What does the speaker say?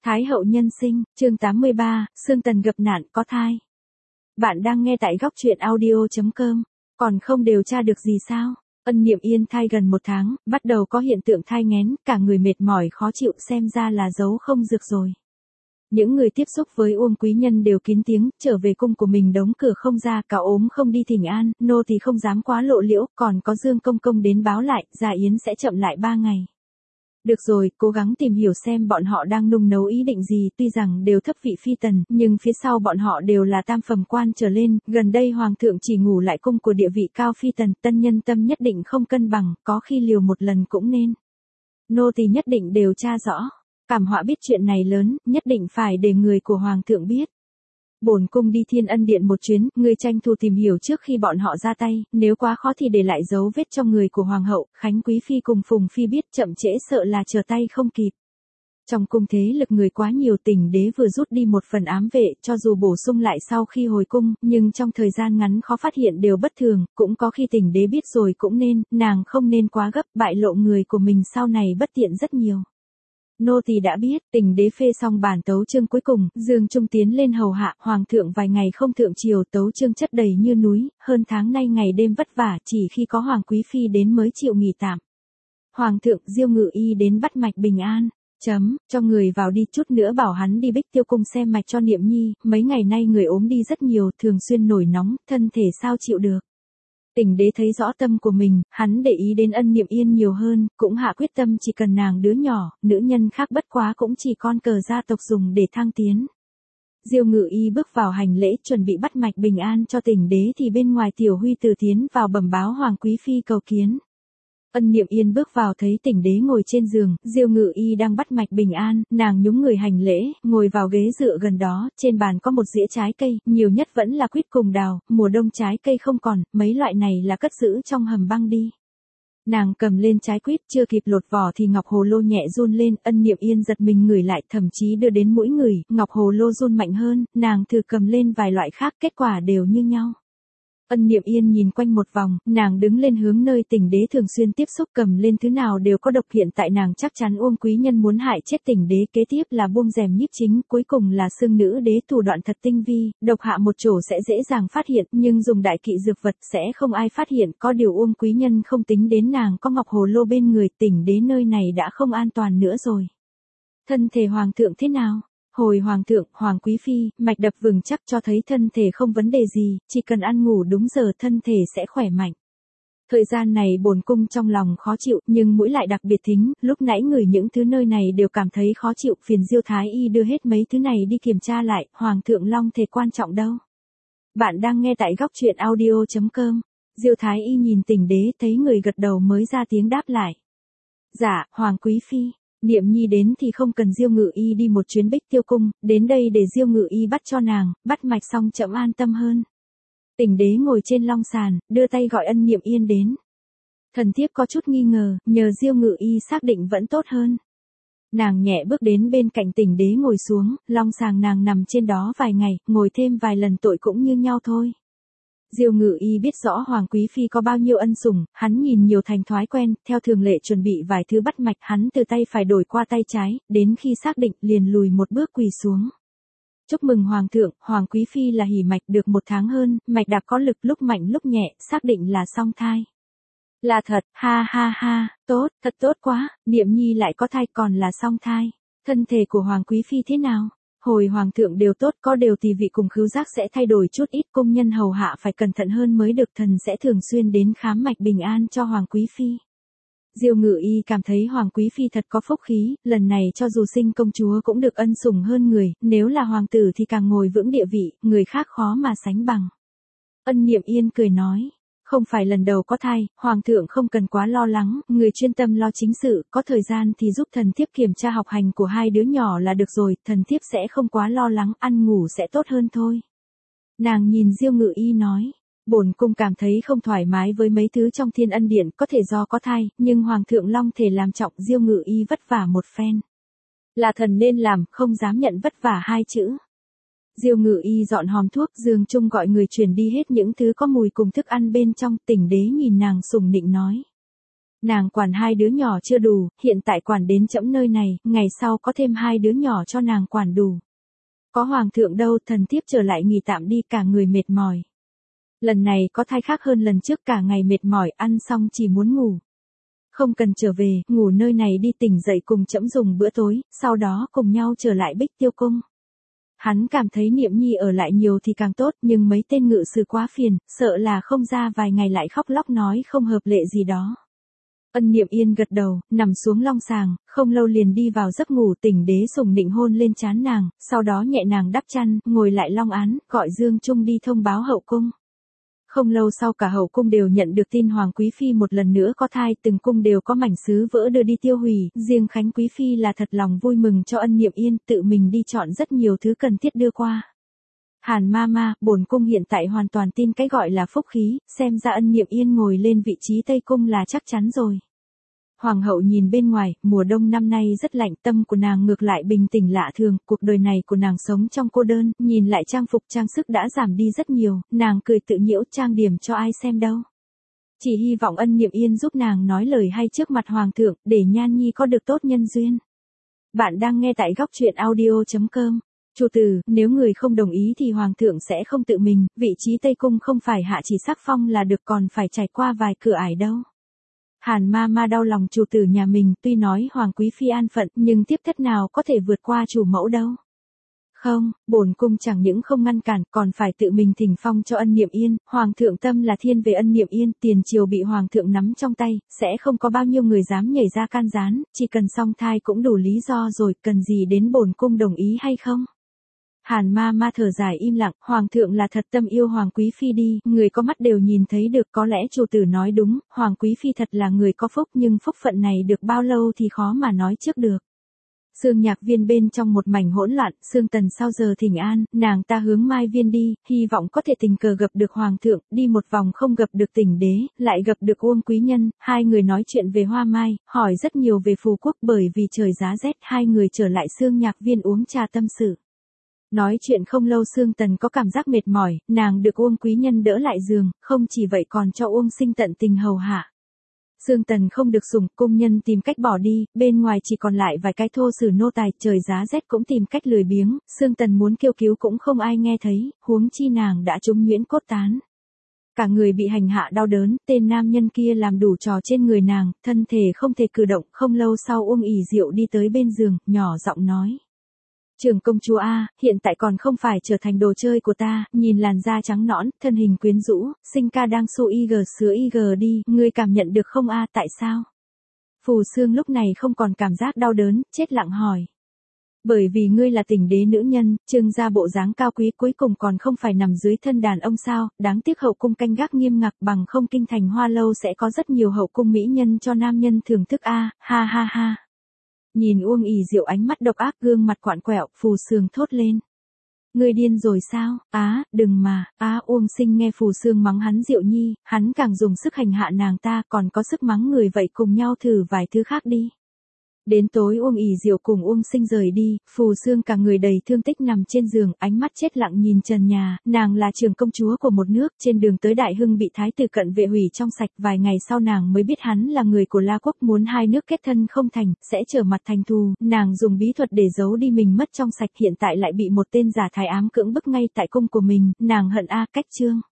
Thái hậu nhân sinh, chương 83, Sương Tần gặp nạn có thai. Bạn đang nghe tại góc truyện audio.com, còn không điều tra được gì sao? Ân Niệm Yên thai gần 1 tháng, bắt đầu có hiện tượng thai nghén, cả người mệt mỏi khó chịu, xem ra là dấu không dược rồi. Những người tiếp xúc với Uông Quý Nhân đều kín tiếng, trở về cung của mình đóng cửa không ra, cả ốm không đi thỉnh an, nô thì không dám quá lộ liễu, còn có Dương Công Công đến báo lại, Gia Yến sẽ chậm lại 3 ngày. Được rồi, cố gắng tìm hiểu xem bọn họ đang nung nấu ý định gì, tuy rằng đều thấp vị phi tần, nhưng phía sau bọn họ đều là tam phẩm quan trở lên, gần đây hoàng thượng chỉ ngủ lại cung của địa vị cao phi tần, tân nhân tâm nhất định không cân bằng, có khi liều một lần cũng nên. Nô tỳ nhất định điều tra rõ, Cảm Họa biết chuyện này lớn, nhất định phải để người của hoàng thượng biết. Bổn cung đi Thiên Ân Điện một chuyến, ngươi tranh thủ tìm hiểu trước khi bọn họ ra tay, nếu quá khó thì để lại dấu vết cho người của hoàng hậu, Khánh Quý Phi cùng Phùng Phi biết, chậm trễ sợ là trở tay không kịp. Trong cung thế lực người quá nhiều, Tình Đế vừa rút đi một phần ám vệ, cho dù bổ sung lại sau khi hồi cung, nhưng trong thời gian ngắn khó phát hiện đều bất thường, cũng có khi Tình Đế biết rồi cũng nên, nàng không nên quá gấp, bại lộ người của mình sau này bất tiện rất nhiều. Nô tỳ đã biết. Tình Đế phê xong bản tấu chương cuối cùng, Dương Trung tiến lên hầu hạ, hoàng thượng vài ngày không thượng triều, tấu chương chất đầy như núi, hơn tháng nay ngày đêm vất vả, chỉ khi có Hoàng Quý Phi đến mới chịu nghỉ tạm. Hoàng thượng, Diêu Ngự Y đến bắt mạch bình an. Cho người vào đi, chút nữa bảo hắn đi Bích Tiêu cung xem mạch cho Niệm Nhi, mấy ngày nay người ốm đi rất nhiều, thường xuyên nổi nóng, thân thể sao chịu được. Tình Đế thấy rõ tâm của mình, hắn để ý đến Ân Niệm Yên nhiều hơn, cũng hạ quyết tâm chỉ cần nàng đứa nhỏ, nữ nhân khác bất quá cũng chỉ con cờ gia tộc dùng để thăng tiến. Diêu Ngự Y bước vào hành lễ chuẩn bị bắt mạch bình an cho Tình Đế thì bên ngoài Tiểu Huy Tử tiến vào bẩm báo Hoàng Quý Phi cầu kiến. Ân Niệm Yên bước vào thấy Tình Đế ngồi trên giường, Diêu Ngự Y đang bắt mạch bình an, nàng nhúng người hành lễ, ngồi vào ghế dựa gần đó, trên bàn có một dĩa trái cây, nhiều nhất vẫn là quýt cùng đào, mùa đông trái cây không còn, mấy loại này là cất giữ trong hầm băng đi. Nàng cầm lên trái quýt, chưa kịp lột vỏ thì ngọc hồ lô nhẹ run lên, Ân Niệm Yên giật mình ngửi lại, thậm chí đưa đến mũi ngửi, ngọc hồ lô run mạnh hơn, nàng thử cầm lên vài loại khác, kết quả đều như nhau. Ân Niệm Yên nhìn quanh một vòng, nàng đứng lên hướng nơi Tình Đế thường xuyên tiếp xúc, cầm lên thứ nào đều có độc, hiện tại nàng chắc chắn Uông Quý Nhân muốn hại chết Tình Đế, kế tiếp là buông rèm nhiếp chính, cuối cùng là Sương Nữ Đế thủ đoạn thật tinh vi, độc hạ một chỗ sẽ dễ dàng phát hiện, nhưng dùng đại kỵ dược vật sẽ không ai phát hiện, có điều Uông Quý Nhân không tính đến nàng có ngọc hồ lô bên người, Tình Đế nơi này đã không an toàn nữa rồi. Thân thể hoàng thượng thế nào? Hồi hoàng thượng, Hoàng Quý Phi, mạch đập vững chắc cho thấy thân thể không vấn đề gì, chỉ cần ăn ngủ đúng giờ thân thể sẽ khỏe mạnh. Thời gian này bổn cung trong lòng khó chịu, nhưng mũi lại đặc biệt thính, lúc nãy ngửi những thứ nơi này đều cảm thấy khó chịu, phiền Diêu Thái Y đưa hết mấy thứ này đi kiểm tra lại, hoàng thượng long thể quan trọng đâu. Bạn đang nghe tại góc truyện audio.com. Diêu Thái Y nhìn Tình Đế thấy người gật đầu mới ra tiếng đáp lại. Dạ, Hoàng Quý Phi. Niệm Nhi đến thì không cần Diêu Ngự Y đi một chuyến Bích Tiêu cung, đến đây để Diêu Ngự Y bắt cho nàng, bắt mạch xong chậm an tâm hơn. Tình Đế ngồi trên long sàn, đưa tay gọi Ân Niệm Yên đến. Thần thiếp có chút nghi ngờ, nhờ Diêu Ngự Y xác định vẫn tốt hơn. Nàng nhẹ bước đến bên cạnh Tình Đế ngồi xuống, long sàng nàng nằm trên đó vài ngày, ngồi thêm vài lần tội cũng như nhau thôi. Diêu Ngự Y biết rõ Hoàng Quý Phi có bao nhiêu ân sủng, hắn nhìn nhiều thành thói quen, theo thường lệ chuẩn bị vài thứ bắt mạch, hắn từ tay phải đổi qua tay trái, đến khi xác định liền lùi một bước quỳ xuống. Chúc mừng Hoàng thượng, Hoàng Quý Phi là hỉ mạch được 1 tháng hơn, mạch đạp có lực lúc mạnh lúc nhẹ, xác định là song thai. Là thật, ha ha ha, tốt, thật tốt quá, Niệm Nhi lại có thai còn là song thai. Thân thể của Hoàng Quý Phi thế nào? Hồi hoàng thượng đều tốt, có điều thì vị cùng khứu giác sẽ thay đổi chút ít, công nhân hầu hạ phải cẩn thận hơn mới được, thần sẽ thường xuyên đến khám mạch bình an cho Hoàng Quý Phi. Diêu Ngự Y cảm thấy Hoàng Quý Phi thật có phúc khí, lần này cho dù sinh công chúa cũng được ân sủng hơn người, nếu là hoàng tử thì càng ngồi vững địa vị, người khác khó mà sánh bằng. Ân Niệm Yên cười nói. Không phải lần đầu có thai, hoàng thượng không cần quá lo lắng, người chuyên tâm lo chính sự, có thời gian thì giúp thần thiếp kiểm tra học hành của 2 đứa nhỏ là được rồi, thần thiếp sẽ không quá lo lắng, ăn ngủ sẽ tốt hơn thôi. Nàng nhìn Diêu Ngự Y nói, bổn cung cảm thấy không thoải mái với mấy thứ trong Thiên Ân Điện, có thể do có thai, nhưng hoàng thượng long thể làm trọng, Diêu Ngự Y vất vả một phen. Là thần nên làm, không dám nhận vất vả 2 chữ. Diêu Ngự Y dọn hòm thuốc, giường chung gọi người chuyển đi hết những thứ có mùi cùng thức ăn bên trong, Tình Đế nhìn nàng sủng nịnh nói. Nàng quản 2 đứa nhỏ chưa đủ, hiện tại quản đến trẫm nơi này, ngày sau có thêm 2 đứa nhỏ cho nàng quản đủ. Có hoàng thượng đâu, thần thiếp trở lại nghỉ tạm đi, cả người mệt mỏi. Lần này có thai khác hơn lần trước, cả ngày mệt mỏi, ăn xong chỉ muốn ngủ. Không cần trở về, ngủ nơi này đi, tỉnh dậy cùng trẫm dùng bữa tối, sau đó cùng nhau trở lại Bích Tiêu Cung. Hắn cảm thấy Niệm Nhi ở lại nhiều thì càng tốt, nhưng mấy tên ngự sử quá phiền, sợ là không ra vài ngày lại khóc lóc nói không hợp lệ gì đó. Ân Niệm Yên gật đầu, nằm xuống long sàng, không lâu liền đi vào giấc ngủ. Tỉnh đế sủng nịnh hôn lên trán nàng, sau đó nhẹ nàng đắp chăn, ngồi lại long án, gọi Dương Trung đi thông báo hậu cung. Không lâu sau cả hậu cung đều nhận được tin Hoàng Quý Phi một lần nữa có thai, từng cung đều có mảnh sứ vỡ đưa đi tiêu hủy, riêng Khánh Quý Phi là thật lòng vui mừng cho Ân Niệm Yên, tự mình đi chọn rất nhiều thứ cần thiết đưa qua. Hàn Mama, bổn cung hiện tại hoàn toàn tin cái gọi là phúc khí, xem ra Ân Niệm Yên ngồi lên vị trí Tây Cung là chắc chắn rồi. Hoàng hậu nhìn bên ngoài, mùa đông năm nay rất lạnh, tâm của nàng ngược lại bình tĩnh lạ thường, cuộc đời này của nàng sống trong cô đơn, nhìn lại trang phục trang sức đã giảm đi rất nhiều, nàng cười tự nhiễu, trang điểm cho ai xem đâu. Chỉ hy vọng Ân Niệm Yên giúp nàng nói lời hay trước mặt hoàng thượng, để Nhan Nhi có được tốt nhân duyên. Bạn đang nghe tại góc truyện audio.com. Chủ tử, nếu người không đồng ý thì hoàng thượng sẽ không tự mình, vị trí Tây Cung không phải hạ chỉ sắc phong là được, còn phải trải qua vài cửa ải đâu. Hàn Mama đau lòng chủ tử nhà mình, tuy nói Hoàng Quý Phi an phận, nhưng tiếp thất nào có thể vượt qua chủ mẫu đâu. Không, bổn cung chẳng những không ngăn cản, còn phải tự mình thỉnh phong cho Ân Niệm Yên, Hoàng thượng tâm là thiên về Ân Niệm Yên, tiền triều bị Hoàng thượng nắm trong tay, sẽ không có bao nhiêu người dám nhảy ra can gián, chỉ cần song thai cũng đủ lý do rồi, cần gì đến bổn cung đồng ý hay không. Hàn Mama thở dài im lặng, Hoàng thượng là thật tâm yêu Hoàng Quý Phi đi, người có mắt đều nhìn thấy được, có lẽ chủ tử nói đúng, Hoàng Quý Phi thật là người có phúc, nhưng phúc phận này được bao lâu thì khó mà nói trước được. Sương Nhạc Viên bên trong một mảnh hỗn loạn, Sương Tần sau giờ thỉnh an, nàng ta hướng Mai Viên đi, hy vọng có thể tình cờ gặp được Hoàng thượng, đi một vòng không gặp được Tỉnh đế, lại gặp được Uông Quý Nhân, hai người nói chuyện về Hoa Mai, hỏi rất nhiều về phù quốc, bởi vì trời giá rét, hai người trở lại Sương Nhạc Viên uống trà tâm sự. Nói chuyện không lâu Sương Tần có cảm giác mệt mỏi, nàng được Uông Quý Nhân đỡ lại giường, không chỉ vậy còn cho Uông Sinh tận tình hầu hạ. Sương Tần không được sủng, cung nhân tìm cách bỏ đi, bên ngoài chỉ còn lại vài cái thô sử nô tài, trời giá rét cũng tìm cách lười biếng, Sương Tần muốn kêu cứu cũng không ai nghe thấy, huống chi nàng đã trúng nhuyễn cốt tán. Cả người bị hành hạ đau đớn, tên nam nhân kia làm đủ trò trên người nàng, thân thể không thể cử động, không lâu sau Uông ỉ Diệu đi tới bên giường, nhỏ giọng nói. Trưởng công chúa A, hiện tại còn không phải trở thành đồ chơi của ta, nhìn làn da trắng nõn, thân hình quyến rũ, sinh ca đang su IG sứa IG đi, ngươi cảm nhận được không A, tại sao? Phù Sương lúc này không còn cảm giác đau đớn, chết lặng hỏi. Bởi vì ngươi là Tỉnh đế nữ nhân, trưng ra bộ dáng cao quý cuối cùng còn không phải nằm dưới thân đàn ông sao, đáng tiếc hậu cung canh gác nghiêm ngặt, bằng không kinh thành Hoa Lâu sẽ có rất nhiều hậu cung mỹ nhân cho nam nhân thưởng thức A, ha ha ha. Nhìn Uông ỉ Diệu ánh mắt độc ác, gương mặt quặn quẹo, Phù Sương thốt lên. Ngươi điên rồi sao? Đừng mà, Uông Sinh nghe Phù Sương mắng hắn Diệu Nhi, hắn càng dùng sức hành hạ nàng ta, còn có sức mắng người, vậy cùng nhau thử vài thứ khác đi. Đến tối Uông ỉ Diệu cùng Uông Sinh rời đi, Phù Sương cả người đầy thương tích nằm trên giường, ánh mắt chết lặng nhìn trần nhà, nàng là trưởng công chúa của một nước, trên đường tới Đại Hưng bị thái tử cận vệ hủy trong sạch, vài ngày sau nàng mới biết hắn là người của La Quốc, muốn hai nước kết thân không thành, sẽ trở mặt thành thù, nàng dùng bí thuật để giấu đi mình mất trong sạch, hiện tại lại bị một tên giả thái ám cưỡng bức ngay tại cung của mình, nàng hận cách chương.